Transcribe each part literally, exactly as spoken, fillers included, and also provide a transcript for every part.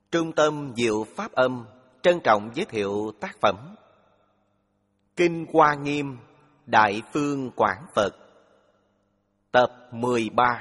Trung tâm Diệu Pháp Âm trân trọng giới thiệu tác phẩm Kinh Hoa Nghiêm Đại Phương Quảng Phật, tập mười ba.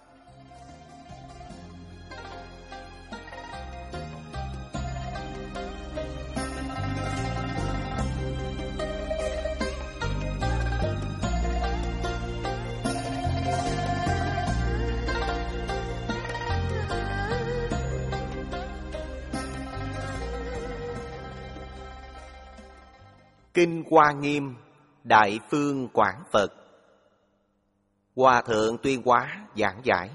Kinh Hoa Nghiêm Đại Phương Quảng Phật. Hòa thượng Tuyên Hóa giảng giải.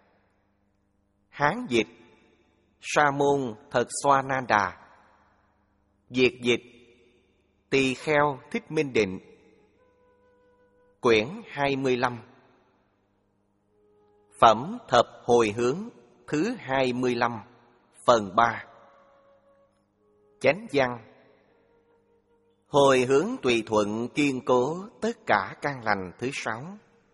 Hán dịch Sa môn Thật Xoa Nan Đà. Việt dịch Tỳ Kheo Thích Minh Định. Quyển hai mươi lăm. Phẩm Thập Hồi Hướng thứ hai mươi lăm, phần ba. Chánh văn. Hồi hướng tùy thuận kiên cố tất cả căn lành thứ sáu.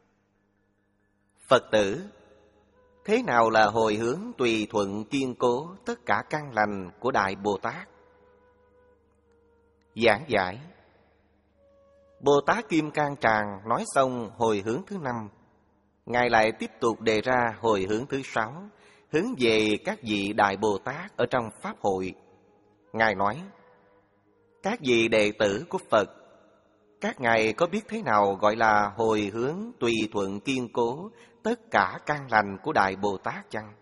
Phật tử, thế nào là hồi hướng tùy thuận kiên cố tất cả căn lành của Đại Bồ Tát? Giảng giải. Bồ Tát Kim Cang Tràng nói xong hồi hướng thứ năm, Ngài lại tiếp tục đề ra hồi hướng thứ sáu, hướng về các vị Đại Bồ Tát ở trong Pháp hội. Ngài nói: các vị đệ tử của Phật, các ngài có biết thế nào gọi là hồi hướng tùy thuận kiên cố tất cả căn lành của Đại Bồ Tát chăng?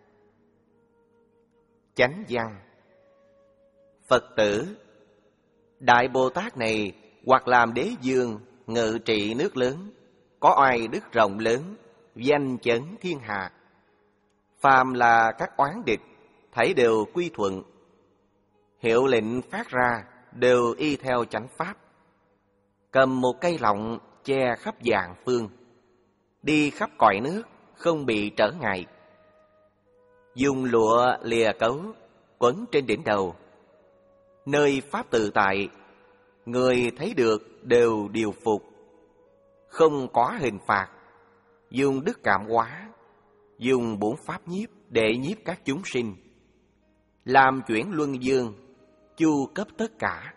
Chánh văn. Phật tử, Đại Bồ Tát này hoặc làm đế dương, ngự trị nước lớn, có oai đức rộng lớn, danh chấn thiên hạ. Phàm là các oán địch, thảy đều quy thuận. Hiệu lệnh phát ra đều y theo chánh pháp. Cầm một cây lọng che khắp vạn phương, đi khắp cõi nước không bị trở ngại. Dùng lụa lìa cấu quấn trên đỉnh đầu, nơi pháp tự tại, người thấy được đều điều phục. Không có hình phạt, dùng đức cảm hóa, dùng bổn pháp nhiếp để nhiếp các chúng sinh, làm chuyển luân dương, chu cấp tất cả.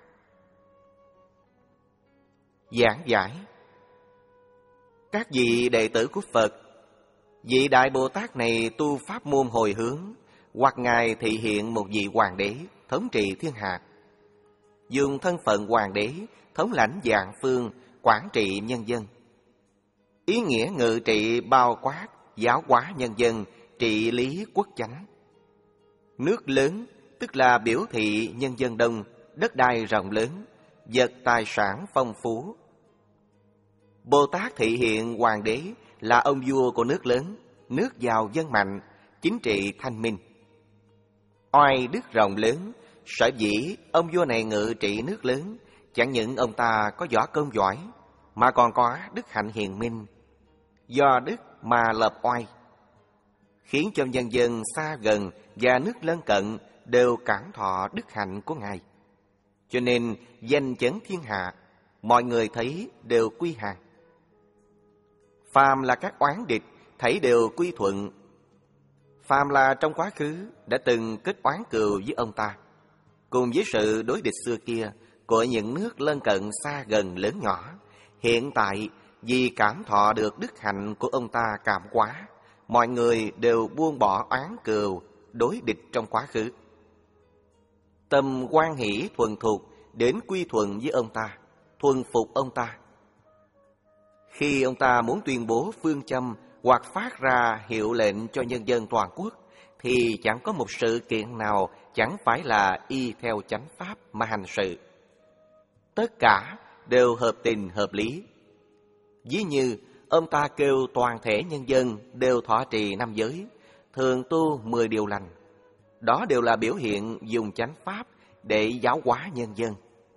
Giảng giải. Các vị đệ tử của Phật, vị Đại Bồ Tát này tu pháp môn hồi hướng, hoặc Ngài thị hiện một vị hoàng đế thống trị thiên hạ, dùng thân phận hoàng đế thống lãnh vạn phương, quản trị nhân dân. Ý nghĩa ngự trị bao quát, giáo hóa nhân dân, trị lý quốc chánh. Nước lớn tức là biểu thị nhân dân đông, đất đai rộng lớn, vật tài sản phong phú. Bồ Tát thị hiện hoàng đế là ông vua của nước lớn, nước giàu dân mạnh, chính trị thanh minh. Oai đức rộng lớn, sở dĩ ông vua này ngự trị nước lớn, chẳng những ông ta có võ công giỏi, mà còn có đức hạnh hiền minh, do đức mà lập oai, khiến cho nhân dân xa gần và nước lân cận đều cảm thọ đức hạnh của Ngài. Cho nên danh chấn thiên hạ, mọi người thấy đều quy hàng. Phàm là các oán địch, thấy đều quy thuận. Phàm là trong quá khứ đã từng kết oán cừu với ông ta, cùng với sự đối địch xưa kia của những nước lân cận xa gần lớn nhỏ, hiện tại vì cảm thọ được đức hạnh của ông ta cảm hóa, mọi người đều buông bỏ oán cừu đối địch trong quá khứ. Tâm hoan hỷ thuần thục đến quy thuận với ông ta, thuần phục ông ta. Khi ông ta muốn tuyên bố phương châm hoặc phát ra hiệu lệnh cho nhân dân toàn quốc, thì chẳng có một sự kiện nào chẳng phải là y theo chánh pháp mà hành sự. Tất cả đều hợp tình hợp lý. Ví như ông ta kêu toàn thể nhân dân đều thọ trì năm giới, thường tu mười điều lành. Đó đều là biểu hiện dùng chánh pháp để giáo hóa nhân dân.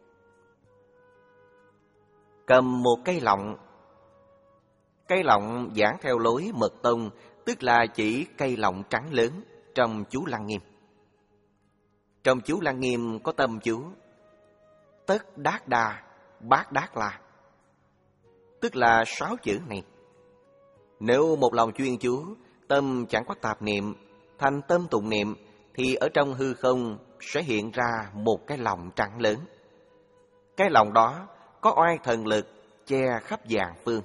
Cầm một cây lọng. Cây lọng giảng theo lối mật tông, tức là chỉ cây lọng trắng lớn trong chú Lăng Nghiêm. Trong chú Lăng Nghiêm có tâm chú Tất Đát Đa Bát Đát La, tức là sáu chữ này. Nếu một lòng chuyên chú, tâm chẳng có tạp niệm, thành tâm tụng niệm, thì ở trong hư không sẽ hiện ra một cái lòng trắng lớn. Cái lòng đó có oai thần lực che khắp vạn phương.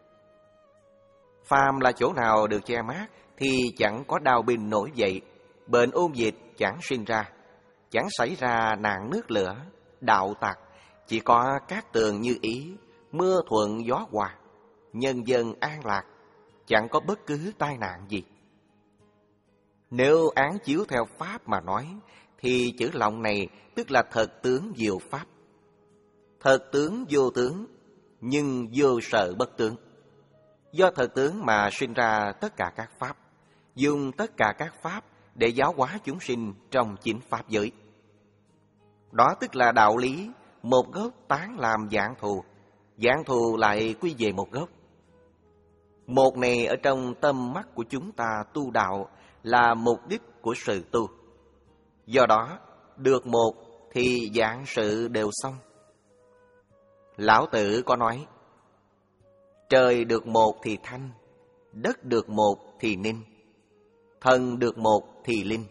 Phàm là chỗ nào được che mát thì chẳng có đao binh nổi dậy, bệnh ôn dịch chẳng sinh ra, chẳng xảy ra nạn nước lửa, đạo tặc, chỉ có cát tường như ý, mưa thuận gió hòa, nhân dân an lạc, chẳng có bất cứ tai nạn gì. Nếu án chiếu theo Pháp mà nói, thì chữ lòng này tức là thật tướng diệu Pháp. Thật tướng vô tướng, nhưng vô sợ bất tướng. Do thật tướng mà sinh ra tất cả các Pháp, dùng tất cả các Pháp để giáo hóa chúng sinh trong chính Pháp giới. Đó tức là đạo lý, một gốc tán làm vạn thù, vạn thù lại quy về một gốc. Một này ở trong tâm mắt của chúng ta tu đạo là mục đích của sự tu. Do đó, được một thì vạn sự đều xong. Lão Tử có nói, trời được một thì thanh, đất được một thì ninh, thần được một thì linh.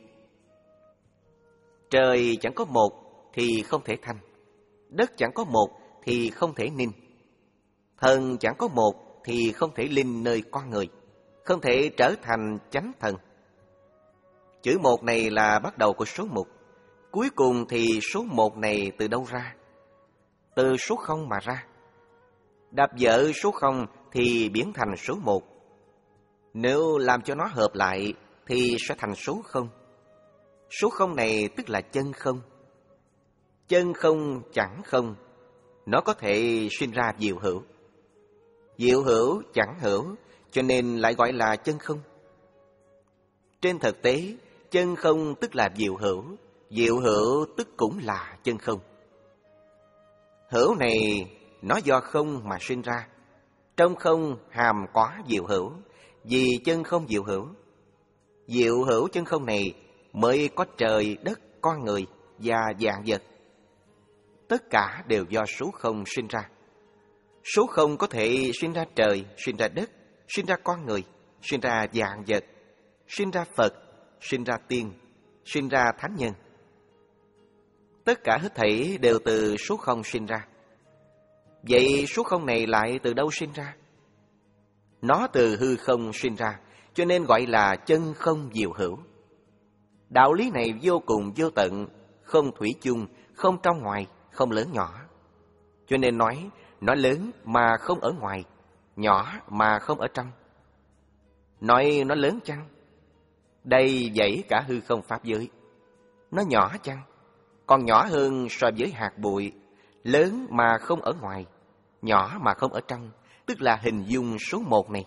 Trời chẳng có một thì không thể thanh, đất chẳng có một thì không thể ninh, thần chẳng có một thì không thể linh nơi con người, không thể trở thành chánh thần. Chữ một này là bắt đầu của số một. Cuối cùng thì số một này từ đâu ra? Từ số không mà ra. Đạp dở số không thì biến thành số một. Nếu làm cho nó hợp lại thì sẽ thành số không. Số không này tức là chân không. Chân không chẳng không, nó có thể sinh ra diệu hữu. Diệu hữu chẳng hữu, cho nên lại gọi là chân không. Trên thực tế, chân không tức là diệu hữu, diệu hữu tức cũng là chân không. Hữu này nó do không mà sinh ra. Trong không hàm có diệu hữu, vì chân không diệu hữu. Diệu hữu chân không này mới có trời, đất, con người và vạn vật. Tất cả đều do số không sinh ra. Số không có thể sinh ra trời, sinh ra đất, sinh ra con người, sinh ra vạn vật, sinh ra Phật, sinh ra tiên, sinh ra thánh nhân. Tất cả hết thảy đều từ số không sinh ra. Vậy số không này lại từ đâu sinh ra? Nó từ hư không sinh ra, cho nên gọi là chân không diệu hữu. Đạo lý này vô cùng vô tận, không thủy chung, không trong ngoài, không lớn nhỏ. Cho nên nói, nó lớn mà không ở ngoài, nhỏ mà không ở trong. Nói nó lớn chăng? Đây dãy cả hư không pháp giới. Nó nhỏ chăng? Còn nhỏ hơn so với hạt bụi, lớn mà không ở ngoài, nhỏ mà không ở trong, tức là hình dung số một này.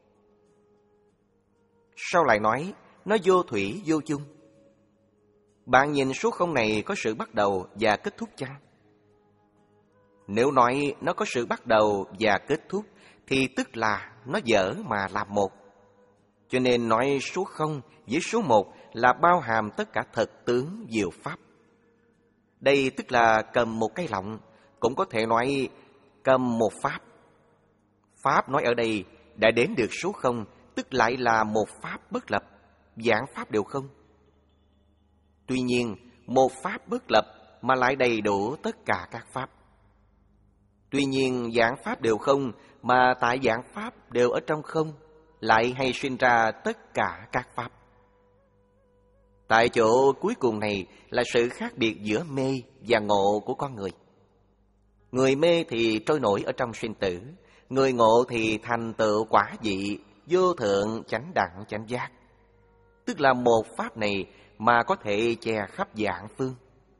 Sau lại nói, nó vô thủy vô chung. Bạn nhìn số không này có sự bắt đầu và kết thúc chăng? Nếu nói nó có sự bắt đầu và kết thúc, thì tức là nó dở mà làm một. Cho nên nói số không với số một là bao hàm tất cả thật tướng diệu pháp. Đây tức là cầm một cái lọng, cũng có thể nói cầm một pháp. Pháp nói ở đây đã đến được số không, tức lại là một pháp bất lập, vạn pháp đều không. Tuy nhiên, một pháp bất lập mà lại đầy đủ tất cả các pháp. Tuy nhiên, vạn pháp đều không mà tại vạn pháp đều ở trong không, lại hay sinh ra tất cả các pháp. Tại chỗ cuối cùng này là sự khác biệt giữa mê và ngộ của con người. Người mê thì trôi nổi ở trong sinh tử, người ngộ thì thành tựu quả vị, vô thượng chánh đẳng chánh giác. Tức là một pháp này mà có thể che khắp vạn phương.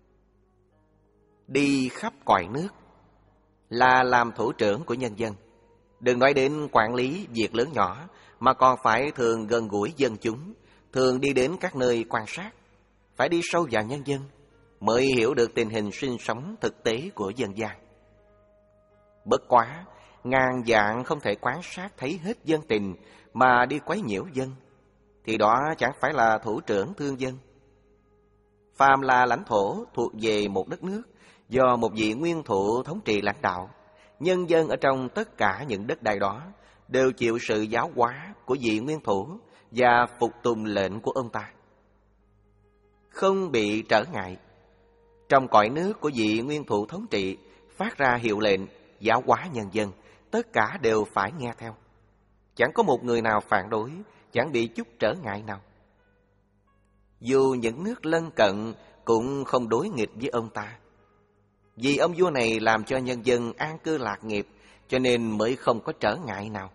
Đi khắp cõi nước là làm thủ trưởng của nhân dân. Đừng nói đến quản lý việc lớn nhỏ, mà còn phải thường gần gũi dân chúng, thường đi đến các nơi quan sát, phải đi sâu vào nhân dân, mới hiểu được tình hình sinh sống thực tế của dân gian. Bất quá, ngàn vạn không thể quan sát thấy hết dân tình mà đi quấy nhiễu dân, thì đó chẳng phải là thủ trưởng thương dân. Phàm là lãnh thổ thuộc về một đất nước, do một vị nguyên thủ thống trị lãnh đạo, nhân dân ở trong tất cả những đất đai đó đều chịu sự giáo hóa của vị nguyên thủ và phục tùng lệnh của ông ta. không bị trở ngại. Trong cõi nước của vị nguyên thủ thống trị, phát ra hiệu lệnh, giáo hóa nhân dân, tất cả đều phải nghe theo. Chẳng có một người nào phản đối, chẳng bị chút trở ngại nào. Dù những nước lân cận cũng không đối nghịch với ông ta. Vì ông vua này làm cho nhân dân an cư lạc nghiệp, cho nên mới không có trở ngại nào.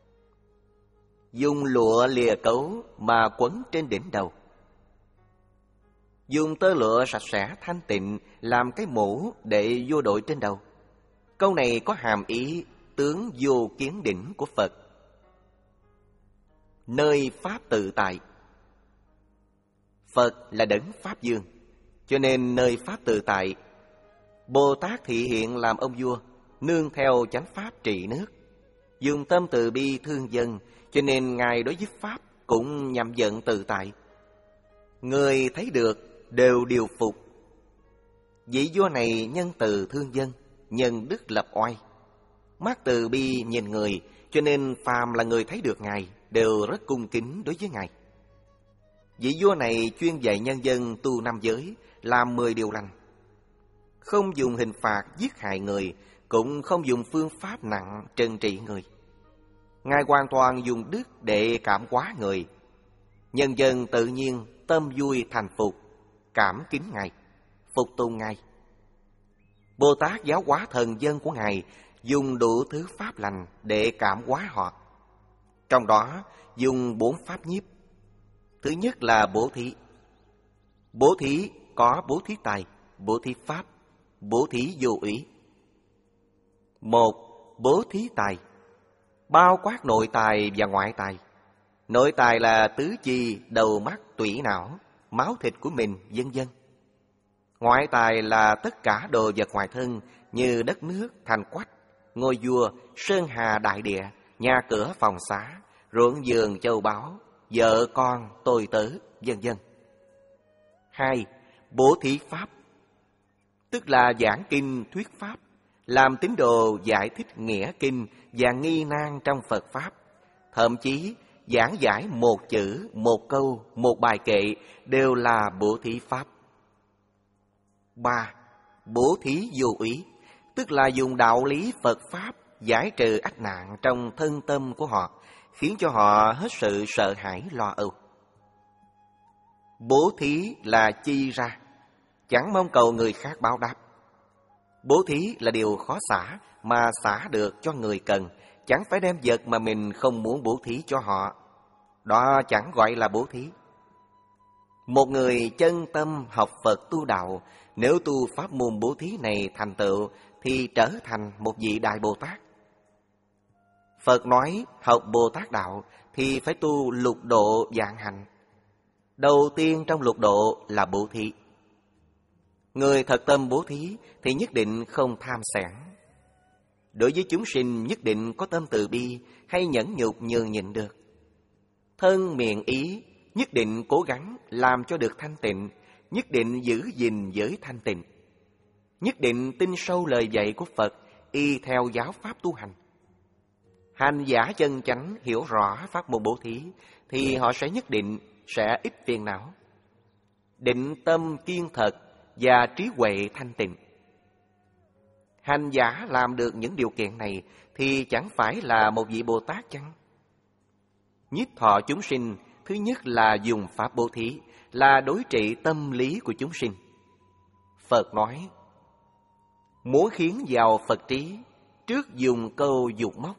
Dùng lụa lìa cấu mà quấn trên đỉnh đầu. Dùng tơ lụa sạch sẽ thanh tịnh làm cái mũ để vua đội trên đầu. Câu này có hàm ý tướng vô kiến đỉnh của Phật. Nơi Pháp tự tại. Phật là đấng Pháp Dương, cho nên nơi Pháp tự tại, Bồ Tát thị hiện làm ông vua, nương theo chánh Pháp trị nước. Dùng tâm từ bi thương dân, cho nên Ngài đối với Pháp cũng nhậm giận tự tại. Người thấy được đều điều phục. Vị vua này nhân từ thương dân, nhân đức lập oai. Mắt từ bi nhìn người, cho nên phàm là người thấy được Ngài đều rất cung kính đối với Ngài. Vị vua này chuyên dạy nhân dân tu năm giới, làm mười điều lành. Không dùng hình phạt giết hại người, cũng không dùng phương pháp nặng trừng trị người. Ngài hoàn toàn dùng đức để cảm hóa người. Nhân dân tự nhiên tâm vui thành phục, cảm kính Ngài, phục tùng Ngài. Bồ Tát giáo hóa thần dân của Ngài dùng đủ thứ pháp lành để cảm hóa họ. Trong đó dùng bốn pháp nhiếp. Thứ nhất là bố thí. Bố thí có bố thí tài, bố thí pháp, bố thí vô úy. Một, bố thí tài, bao quát nội tài và ngoại tài. Nội tài là tứ chi, đầu mắt, tủy não, máu thịt của mình, vân vân. Ngoại tài là tất cả đồ vật ngoài thân như đất nước, thành quách, ngôi vua, sơn hà đại địa, nhà cửa phòng xá, ruộng vườn châu báu, vợ con, tôi tớ, vân vân. Hai, bố thí pháp, tức là giảng kinh thuyết pháp, làm tín đồ giải thích nghĩa kinh và nghi nan trong Phật pháp, thậm chí giảng giải một chữ, một câu, một bài kệ đều là bố thí pháp. Ba, bố thí vô úy, tức là dùng đạo lý Phật pháp giải trừ ách nạn trong thân tâm của họ, khiến cho họ hết sự sợ hãi lo âu. Bố thí là chi ra, chẳng mong cầu người khác báo đáp. Bố thí là điều khó xả, mà xả được cho người cần, chẳng phải đem vật mà mình không muốn bố thí cho họ. Đó chẳng gọi là bố thí. Một người chân tâm học Phật tu đạo, nếu tu pháp môn bố thí này thành tựu, thì trở thành một vị Đại Bồ Tát. Phật nói học Bồ Tát đạo thì phải tu lục độ vạn hạnh. Đầu tiên trong lục độ là bố thí. Người thật tâm bố thí thì nhất định không tham xẻn. Đối với chúng sinh nhất định có tâm từ bi hay nhẫn nhục nhường nhịn được. Thân miệng ý nhất định cố gắng làm cho được thanh tịnh, nhất định giữ gìn giới thanh tịnh, nhất định tin sâu lời dạy của Phật, y theo giáo pháp tu hành. Hành giả chân chánh hiểu rõ pháp môn bố thí thì họ sẽ nhất định sẽ ít phiền não, định tâm kiên thật và trí huệ thanh tịnh. Hành giả làm được những điều kiện này thì chẳng phải là một vị Bồ Tát chăng? Nhiếp thọ chúng sinh, thứ nhất là dùng pháp bố thí, là đối trị tâm lý của chúng sinh. Phật nói, muốn khiến vào Phật trí, trước dùng câu dục móc.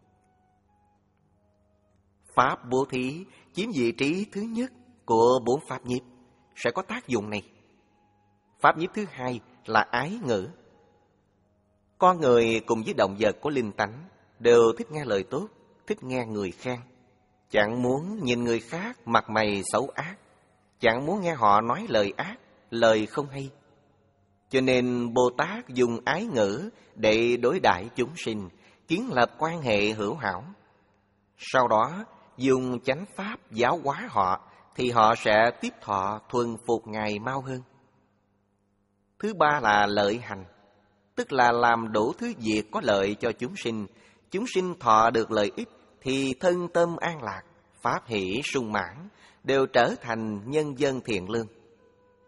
Pháp bố thí chiếm vị trí thứ nhất của bốn pháp nhiếp, sẽ có tác dụng này. Pháp nhiếp thứ hai là ái ngữ. Con người cùng với động vật có linh tánh đều thích nghe lời tốt, thích nghe người khen. Chẳng muốn nhìn người khác mặt mày xấu ác, chẳng muốn nghe họ nói lời ác, lời không hay. Cho nên Bồ Tát dùng ái ngữ để đối đãi chúng sinh, kiến lập quan hệ hữu hảo. Sau đó dùng chánh pháp giáo hóa họ, thì họ sẽ tiếp thọ thuần phục Ngài mau hơn. Thứ ba là lợi hành, tức là làm đủ thứ việc có lợi cho chúng sinh. Chúng sinh thọ được lợi ích thì thân tâm an lạc, pháp hỷ sung mãn, đều trở thành nhân dân thiện lương.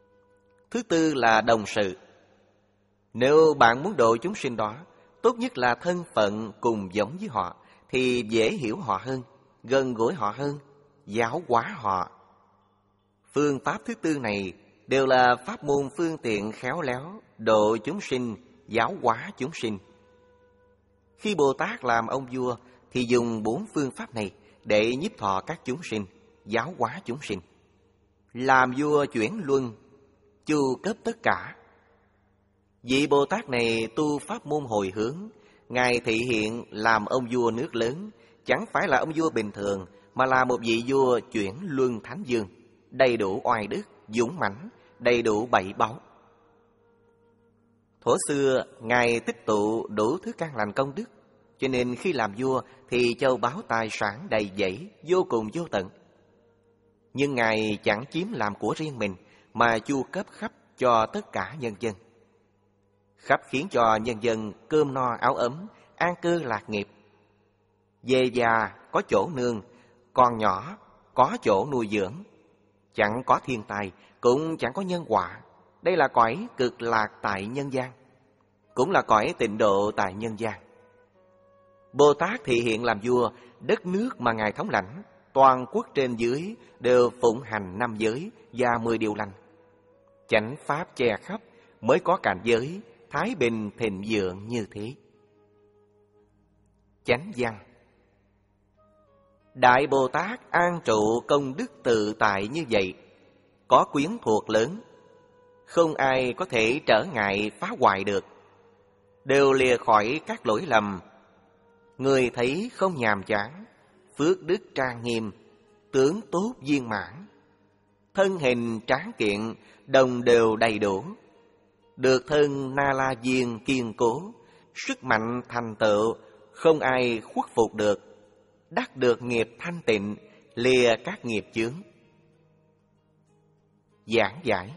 Thứ tư là đồng sự. Nếu bạn muốn độ chúng sinh đó, tốt nhất là thân phận cùng giống với họ, thì dễ hiểu họ hơn, gần gũi họ hơn, giáo hóa họ. Phương pháp thứ tư này đều là pháp môn phương tiện khéo léo độ chúng sinh, giáo hóa chúng sinh. Khi Bồ Tát làm ông vua thì dùng bốn phương pháp này để nhiếp thọ các chúng sinh, giáo hóa chúng sinh. Làm vua chuyển luân, chu cấp tất cả. Vị Bồ Tát này tu pháp môn hồi hướng, Ngài thị hiện làm ông vua nước lớn, chẳng phải là ông vua bình thường, mà là một vị vua chuyển luân thánh dương, đầy đủ oai đức, dũng mãnh, đầy đủ bảy báu. Thuở xưa, Ngài tích tụ đủ thứ căn lành công đức, cho nên khi làm vua thì châu báu tài sản đầy dẫy, vô cùng vô tận. Nhưng Ngài chẳng chiếm làm của riêng mình, mà chu cấp khắp cho tất cả nhân dân. Khắp khiến cho nhân dân cơm no áo ấm, an cư lạc nghiệp. Về già có chỗ nương, còn nhỏ có chỗ nuôi dưỡng. Chẳng có thiên tài, cũng chẳng có nhân họa. Đây là cõi cực lạc tại nhân gian, cũng là cõi tịnh độ tại nhân gian. Bồ Tát thị hiện làm vua, đất nước mà Ngài thống lãnh, toàn quốc trên dưới đều phụng hành năm giới và mười điều lành. Chánh pháp che khắp, mới có cảnh giới thái bình thịnh vượng như thế. Chánh văn. Đại Bồ Tát an trụ công đức tự tại như vậy, có quyến thuộc lớn, không ai có thể trở ngại phá hoại được, đều lìa khỏi các lỗi lầm. Người thấy không nhàm chán, phước đức trang nghiêm, tướng tốt viên mãn, thân hình tráng kiện, đồng đều đầy đủ, được thân Na La Diên kiên cố, sức mạnh thành tựu, không ai khuất phục được, đắc được nghiệp thanh tịnh, lìa các nghiệp chướng. Giảng giải.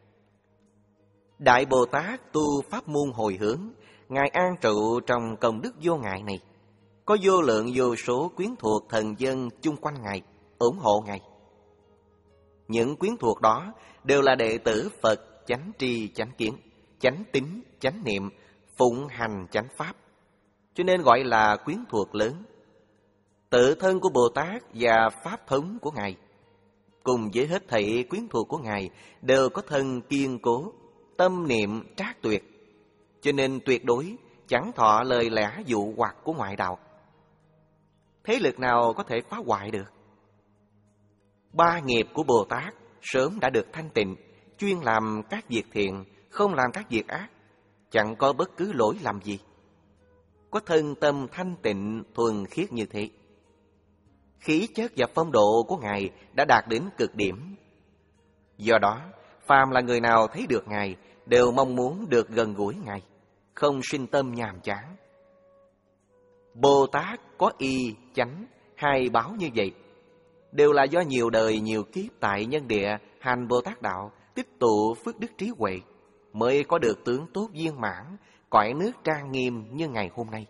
Đại Bồ Tát tu pháp môn hồi hướng, Ngài an trụ trong công đức vô ngại này, có vô lượng vô số quyến thuộc thần dân chung quanh Ngài, ủng hộ Ngài. Những quyến thuộc đó đều là đệ tử Phật chánh tri chánh kiến, chánh tín chánh niệm, phụng hành chánh pháp, cho nên gọi là quyến thuộc lớn. Tự thân của Bồ Tát và pháp thống của Ngài cùng với hết thảy quyến thuộc của Ngài đều có thân kiên cố, tâm niệm trác tuyệt, cho nên tuyệt đối chẳng thọ lời lẽ dụ hoặc của ngoại đạo. Thế lực nào có thể phá hoại được? Ba nghiệp của Bồ Tát sớm đã được thanh tịnh, chuyên làm các việc thiện, không làm các việc ác, chẳng có bất cứ lỗi lầm gì. Có thân tâm thanh tịnh thuần khiết như thế, khí chất và phong độ của Ngài đã đạt đến cực điểm. Do đó, phàm là người nào thấy được Ngài đều mong muốn được gần gũi Ngài, không sinh tâm nhàm chán. Bồ Tát có y, chánh, hai báo như vậy, đều là do nhiều đời nhiều kiếp tại nhân địa hành Bồ Tát đạo, tích tụ phước đức trí huệ, mới có được tướng tốt viên mãn, cõi nước trang nghiêm như ngày hôm nay.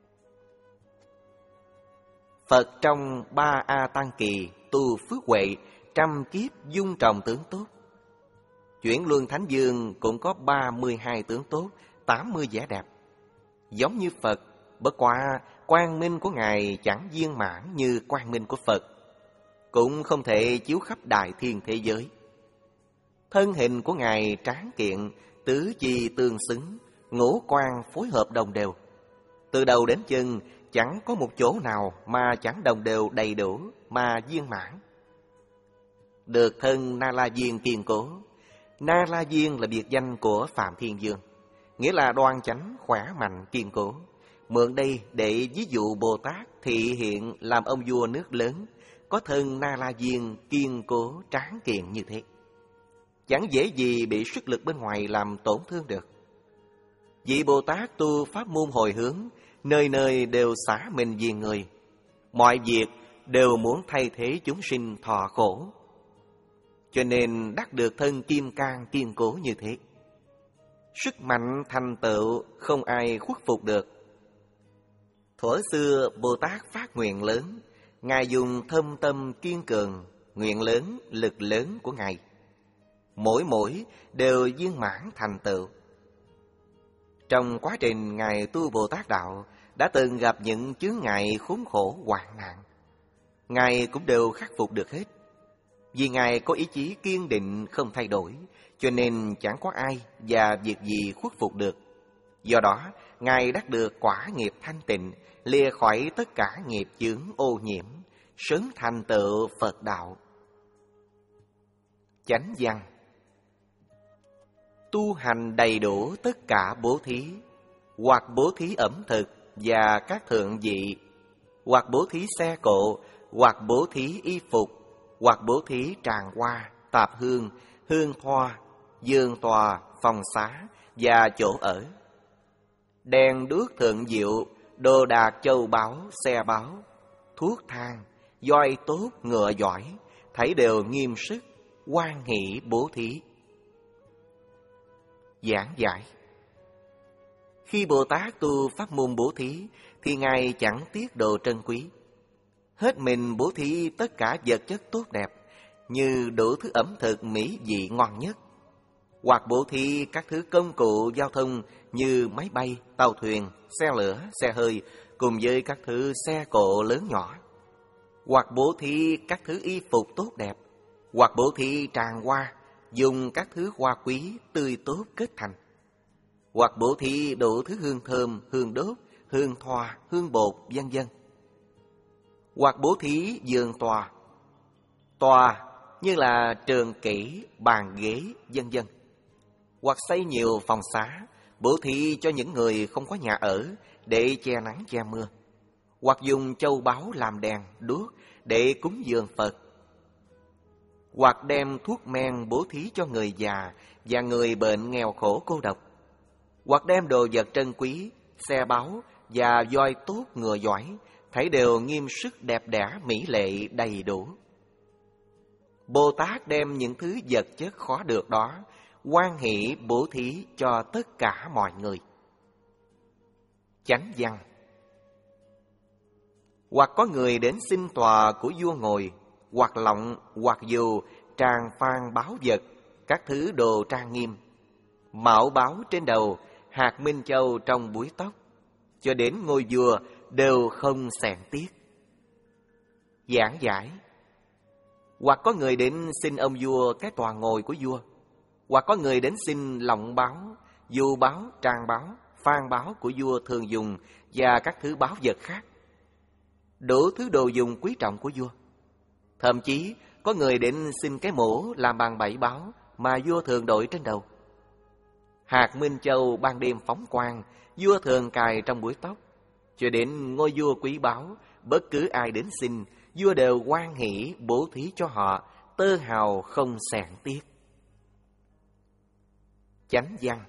Phật trong ba A Tăng Kỳ tu phước huệ, trăm kiếp dung trồng tướng tốt. Chuyển luân thánh dương cũng có ba mươi hai tướng tốt, tám mươi vẻ đẹp. Giống như Phật, bất quá quang minh của Ngài chẳng viên mãn như quang minh của Phật, cũng không thể chiếu khắp đại thiên thế giới. Thân hình của Ngài tráng kiện, tứ chi tương xứng, ngũ quan phối hợp đồng đều. Từ đầu đến chân chẳng có một chỗ nào mà chẳng đồng đều đầy đủ mà viên mãn. Được thân Na La Diên kiên cố. Na La Diên là biệt danh của Phạm Thiên Dương, nghĩa là đoan chánh, khỏe mạnh, kiên cố. Mượn đây để ví dụ Bồ Tát thị hiện làm ông vua nước lớn, có thân Na La Diên kiên cố tráng kiện như thế, chẳng dễ gì bị sức lực bên ngoài làm tổn thương được. Vị Bồ Tát tu pháp môn hồi hướng, nơi nơi đều xả mình vì người, mọi việc đều muốn thay thế chúng sinh thọ khổ, cho nên đắc được thân kim cang kiên cố như thế. Sức mạnh thành tựu không ai khuất phục được. Thuở xưa Bồ Tát phát nguyện lớn, Ngài dùng thâm tâm kiên cường, nguyện lớn, lực lớn của Ngài. mỗi mỗi đều viên mãn thành tựu. Trong quá trình Ngài tu Bồ Tát Đạo, đã từng gặp những chướng ngại khốn khổ hoạn nạn, Ngài cũng đều khắc phục được hết. Vì Ngài có ý chí kiên định không thay đổi, cho nên chẳng có ai và việc gì khuất phục được. Do đó, Ngài đắc được quả nghiệp thanh tịnh, lìa khỏi tất cả nghiệp chướng ô nhiễm, sớm thành tựu Phật đạo. Chánh văn: tu hành đầy đủ tất cả bố thí, hoặc bố thí ẩm thực và các thượng vị, hoặc bố thí xe cộ, hoặc bố thí y phục, hoặc bố thí tràng hoa, tạp hương, hương thoa, giường tòa, phòng xá và chỗ ở. Đèn đuốc thượng diệu, đồ đạc châu báu, xe báu, thuốc thang, voi tốt, ngựa giỏi, thấy đều nghiêm sức, hoan hỷ bố thí. Giảng giải: khi Bồ Tát tu pháp môn bố thí, thì Ngài chẳng tiếc đồ trân quý, hết mình bố thí tất cả vật chất tốt đẹp, như đủ thứ ẩm thực mỹ vị ngon nhất, hoặc bố thí các thứ công cụ giao thông như máy bay, tàu thuyền, xe lửa, xe hơi, cùng với các thứ xe cộ lớn nhỏ, hoặc bố thí các thứ y phục tốt đẹp, hoặc bố thí tràng hoa, dùng các thứ hoa quý tươi tốt kết thành, hoặc bố thí đủ thứ hương thơm, hương đốt, hương thoa, hương bột, vân vân, hoặc bố thí giường tòa, tòa như là trường kỷ, bàn ghế, vân vân, hoặc xây nhiều phòng xá, bố thí cho những người không có nhà ở để che nắng che mưa, hoặc dùng châu báu làm đèn đuốc để cúng dường Phật, hoặc đem thuốc men bố thí cho người già và người bệnh nghèo khổ cô độc, hoặc đem đồ vật trân quý, xe báu và voi tốt ngựa giỏi, thấy đều nghiêm sức đẹp đẽ mỹ lệ đầy đủ. Bồ Tát đem những thứ vật chất khó được đó hoan hỷ bố thí cho tất cả mọi người. Chánh văn: hoặc có người đến xin tòa của vua ngồi, hoặc lọng, hoặc dù, tràng phan báo vật, các thứ đồ trang nghiêm, mão báo trên đầu, hạt minh châu trong búi tóc, cho đến ngôi vua đều không xẻn tiếc. Giảng giải: hoặc có người đến xin ông vua cái tòa ngồi của vua, hoặc có người đến xin lọng báo, dù báo, tràng báo, phan báo của vua thường dùng và các thứ báo vật khác, đủ thứ đồ dùng quý trọng của vua. Thậm chí có người đến xin cái mũ làm bằng bảy báo mà vua thường đội trên đầu. Hạt minh châu ban đêm phóng quang, vua thường cài trong búi tóc, cho đến ngôi vua quý báu, bất cứ ai đến xin, vua đều hoan hỷ bố thí cho họ, tơ hào không xẻn tiếc. Chánh văn: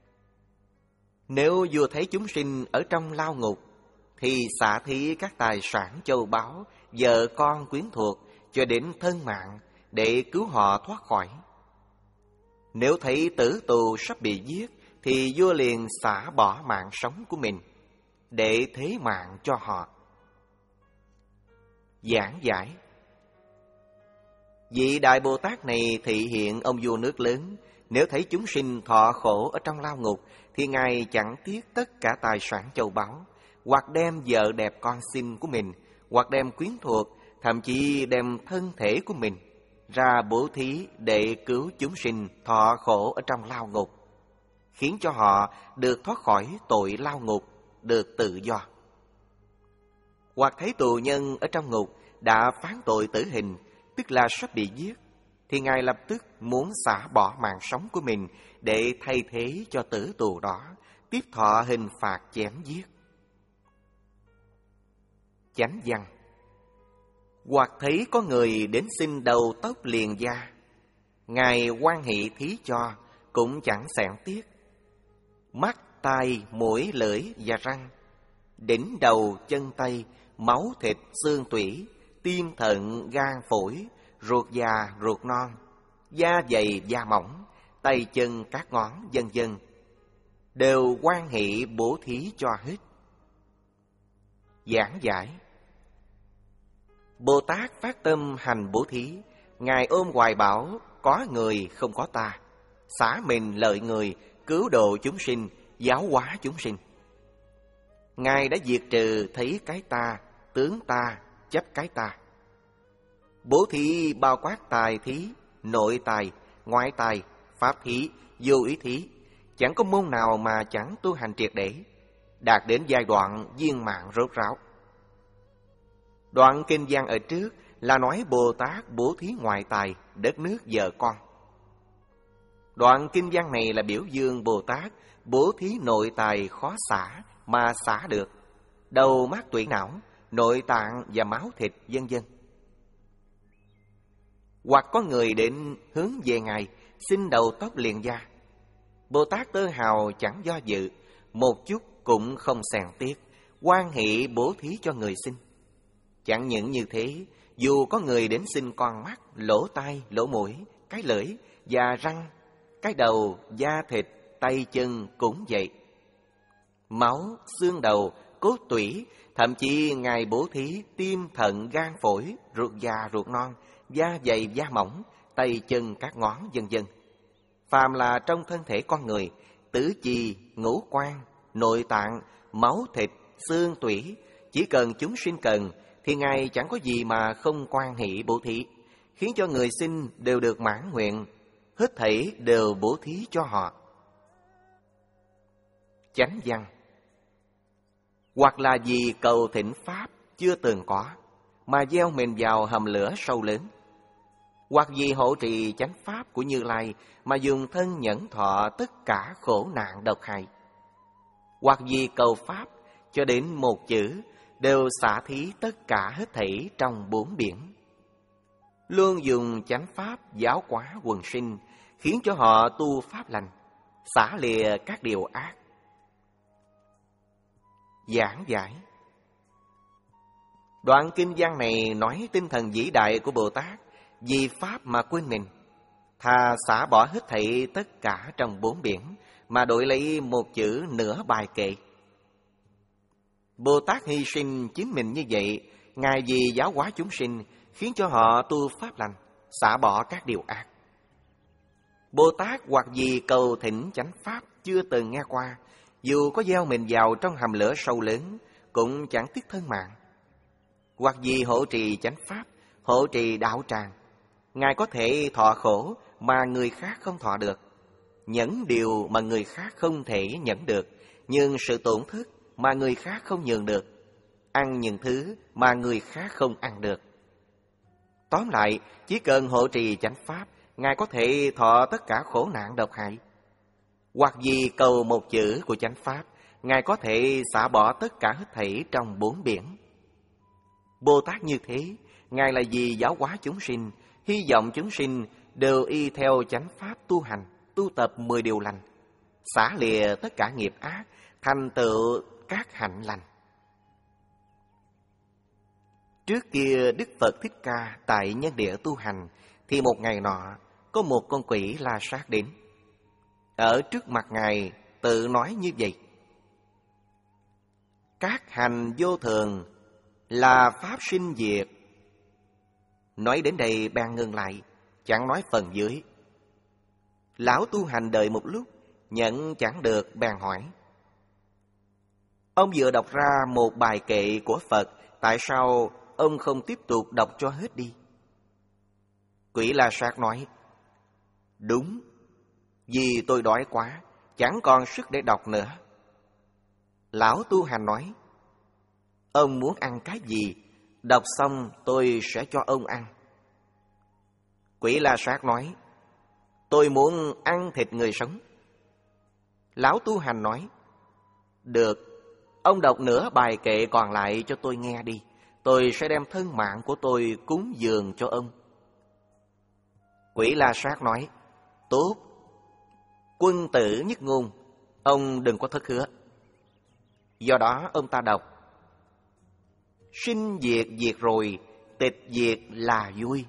nếu vua thấy chúng sinh ở trong lao ngục, thì xả thí các tài sản châu báu, vợ con quyến thuộc, cho đến thân mạng, để cứu họ thoát khỏi. Nếu thấy tử tù sắp bị giết, thì vua liền xả bỏ mạng sống của mình, để thế mạng cho họ. Giảng giải: vị Đại Bồ Tát này thị hiện ông vua nước lớn, nếu thấy chúng sinh thọ khổ ở trong lao ngục, thì Ngài chẳng tiếc tất cả tài sản châu báu, hoặc đem vợ đẹp con xinh của mình, hoặc đem quyến thuộc, thậm chí đem thân thể của mình ra bố thí để cứu chúng sinh thọ khổ ở trong lao ngục, khiến cho họ được thoát khỏi tội lao ngục, được tự do. Hoặc thấy tù nhân ở trong ngục đã phán tội tử hình, tức là sắp bị giết, thì Ngài lập tức muốn xả bỏ mạng sống của mình để thay thế cho tử tù đó, tiếp thọ hình phạt chém giết. Chánh văn: hoặc thấy có người đến xin đầu tóc liền da, Ngài hoan hỷ thí cho, cũng chẳng xẻn tiếc. Mắt, tai, mũi, lưỡi và răng, đỉnh đầu, chân tay, máu thịt, xương tủy, tim thận, gan phổi, ruột già, ruột non, da dày, da mỏng, tay chân, các ngón, vân vân, đều hoan hỷ bố thí cho hết. Giảng giải: Bồ Tát phát tâm hành bố thí, Ngài ôm hoài bão có người không có ta, xả mình lợi người, cứu độ chúng sinh, giáo hóa chúng sinh. Ngài đã diệt trừ thấy cái ta, tướng ta, chấp cái ta. Bố thí bao quát tài thí, nội tài, ngoại tài, pháp thí, vô ý thí. Chẳng có môn nào mà chẳng tu hành triệt để, đạt đến giai đoạn viên mãn rốt ráo. Đoạn kinh văn ở trước là nói Bồ Tát bố thí ngoại tài, đất nước vợ con. Đoạn kinh văn này là biểu dương Bồ Tát bố thí nội tài khó xả mà xả được, đầu mắt tủy não, nội tạng và máu thịt vân vân. Hoặc có người đến hướng về Ngài xin đầu tóc liền da, Bồ Tát Tơ Hào chẳng do dự, một chút cũng không xèn tiếc, hoan hỷ bố thí cho người xin. Chẳng những như thế, dù có người đến xin con mắt, lỗ tai, lỗ mũi, cái lưỡi và răng, cái đầu, da thịt, tay chân cũng vậy. Máu, xương đầu, cốt tủy, thậm chí Ngài bố thí tim, thận, gan, phổi, ruột già, ruột non, da dày, da mỏng, tay chân, các ngón, vân vân. Phàm là trong thân thể con người, tứ chi, ngũ quan, nội tạng, máu thịt, xương tủy, chỉ cần chúng sinh cần thì Ngài chẳng có gì mà không quan hỷ bố thí, khiến cho người xin đều được mãn nguyện, hết thảy đều bố thí cho họ. Chánh văn. Hoặc là vì cầu thỉnh pháp chưa từng có mà gieo mình vào hầm lửa sâu lớn, hoặc vì hộ trì chánh pháp của Như Lai mà dùng thân nhẫn thọ tất cả khổ nạn độc hại, hoặc vì cầu pháp cho đến một chữ đều xả thí tất cả hết thảy trong bốn biển, luôn dùng chánh pháp giáo hóa quần sinh, khiến cho họ tu pháp lành, xả lìa các điều ác. Giảng giải. Đoạn kinh văn này nói tinh thần vĩ đại của Bồ Tát vì pháp mà quên mình, thà xả bỏ hết thảy tất cả trong bốn biển mà đổi lấy một chữ nửa bài kệ. Bồ Tát hy sinh chính mình như vậy, Ngài vì giáo hóa chúng sinh, khiến cho họ tu pháp lành, xả bỏ các điều ác. Bồ Tát hoặc vì cầu thỉnh chánh pháp chưa từng nghe qua, dù có gieo mình vào trong hầm lửa sâu lớn, cũng chẳng tiếc thân mạng. Hoặc vì hộ trì chánh pháp, hộ trì đạo tràng, Ngài có thể thọ khổ mà người khác không thọ được, nhẫn điều mà người khác không thể nhẫn được, nhưng sự tổn thất mà người khác không nhường được, ăn những thứ mà người khác không ăn được. Tóm lại, chỉ cần hộ trì chánh pháp, Ngài có thể thọ tất cả khổ nạn độc hại. Hoặc vì cầu một chữ của chánh pháp, Ngài có thể xả bỏ tất cả hết thảy trong bốn biển. Bồ Tát như thế, Ngài là vì giáo hóa chúng sinh, hy vọng chúng sinh đều y theo chánh pháp tu hành, tu tập mười điều lành, xả lìa tất cả nghiệp ác, thành tựu các hạnh lành. Trước kia Đức Phật Thích Ca tại nhân địa tu hành, thì một ngày nọ có một con quỷ la sát đến. Ở trước mặt Ngài tự nói như vậy: các hành vô thường là pháp sinh diệt. Nói đến đây bèn ngừng lại, chẳng nói phần dưới. Lão tu hành đợi một lúc, nhận chẳng được bèn hỏi: ông vừa đọc ra một bài kệ của Phật, tại sao ông không tiếp tục đọc cho hết đi? Quỷ La Sát nói: đúng, vì tôi đói quá, chẳng còn sức để đọc nữa. Lão tu hành nói: ông muốn ăn cái gì, đọc xong tôi sẽ cho ông ăn. Quỷ La Sát nói: tôi muốn ăn thịt người sống. Lão tu hành nói: được, ông đọc nửa bài kệ còn lại cho tôi nghe đi, tôi sẽ đem thân mạng của tôi cúng dường cho ông. Quỷ La Sát nói: tốt, quân tử nhất ngôn, ông đừng có thất hứa. Do đó ông ta đọc: sinh diệt diệt rồi, tịch diệt là vui.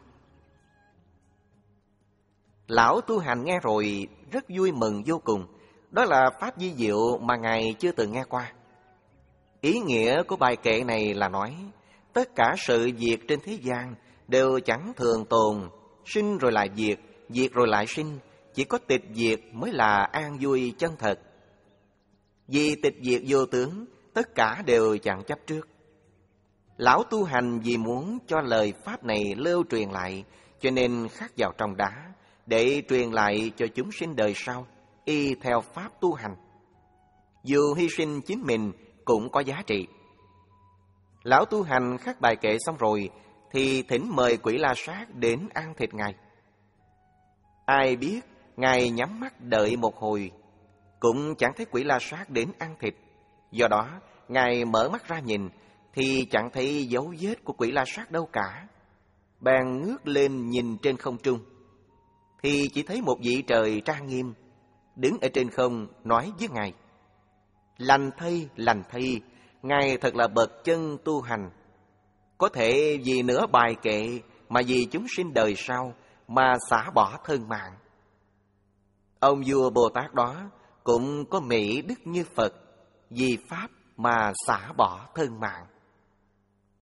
Lão tu hành nghe rồi rất vui mừng vô cùng. Đó là pháp vi diệu mà Ngài chưa từng nghe qua. Ý nghĩa của bài kệ này là nói tất cả sự việc trên thế gian đều chẳng thường tồn, sinh rồi lại diệt, diệt rồi lại sinh, chỉ có tịch diệt mới là an vui chân thật. Vì tịch diệt vô tướng, tất cả đều chẳng chấp trước. Lão tu hành vì muốn cho lời Pháp này lưu truyền lại, cho nên khắc vào trong đá, để truyền lại cho chúng sinh đời sau, y theo Pháp tu hành. Dù hy sinh chính mình cũng có giá trị. Lão tu hành khắc bài kệ xong rồi, thì thỉnh mời Quỷ La Sát đến ăn thịt Ngài. Ai biết, Ngài nhắm mắt đợi một hồi, cũng chẳng thấy Quỷ La Sát đến ăn thịt. Do đó, Ngài mở mắt ra nhìn, thì chẳng thấy dấu vết của Quỷ La Sát đâu cả. Bèn ngước lên nhìn trên không trung, thì chỉ thấy một vị trời trang nghiêm, đứng ở trên không nói với Ngài: lành thay, lành thay, Ngài thật là bậc chân tu hành. Có thể vì nửa bài kệ mà vì chúng sinh đời sau mà xả bỏ thân mạng. Ông vua Bồ Tát đó cũng có mỹ đức như Phật, vì Pháp mà xả bỏ thân mạng.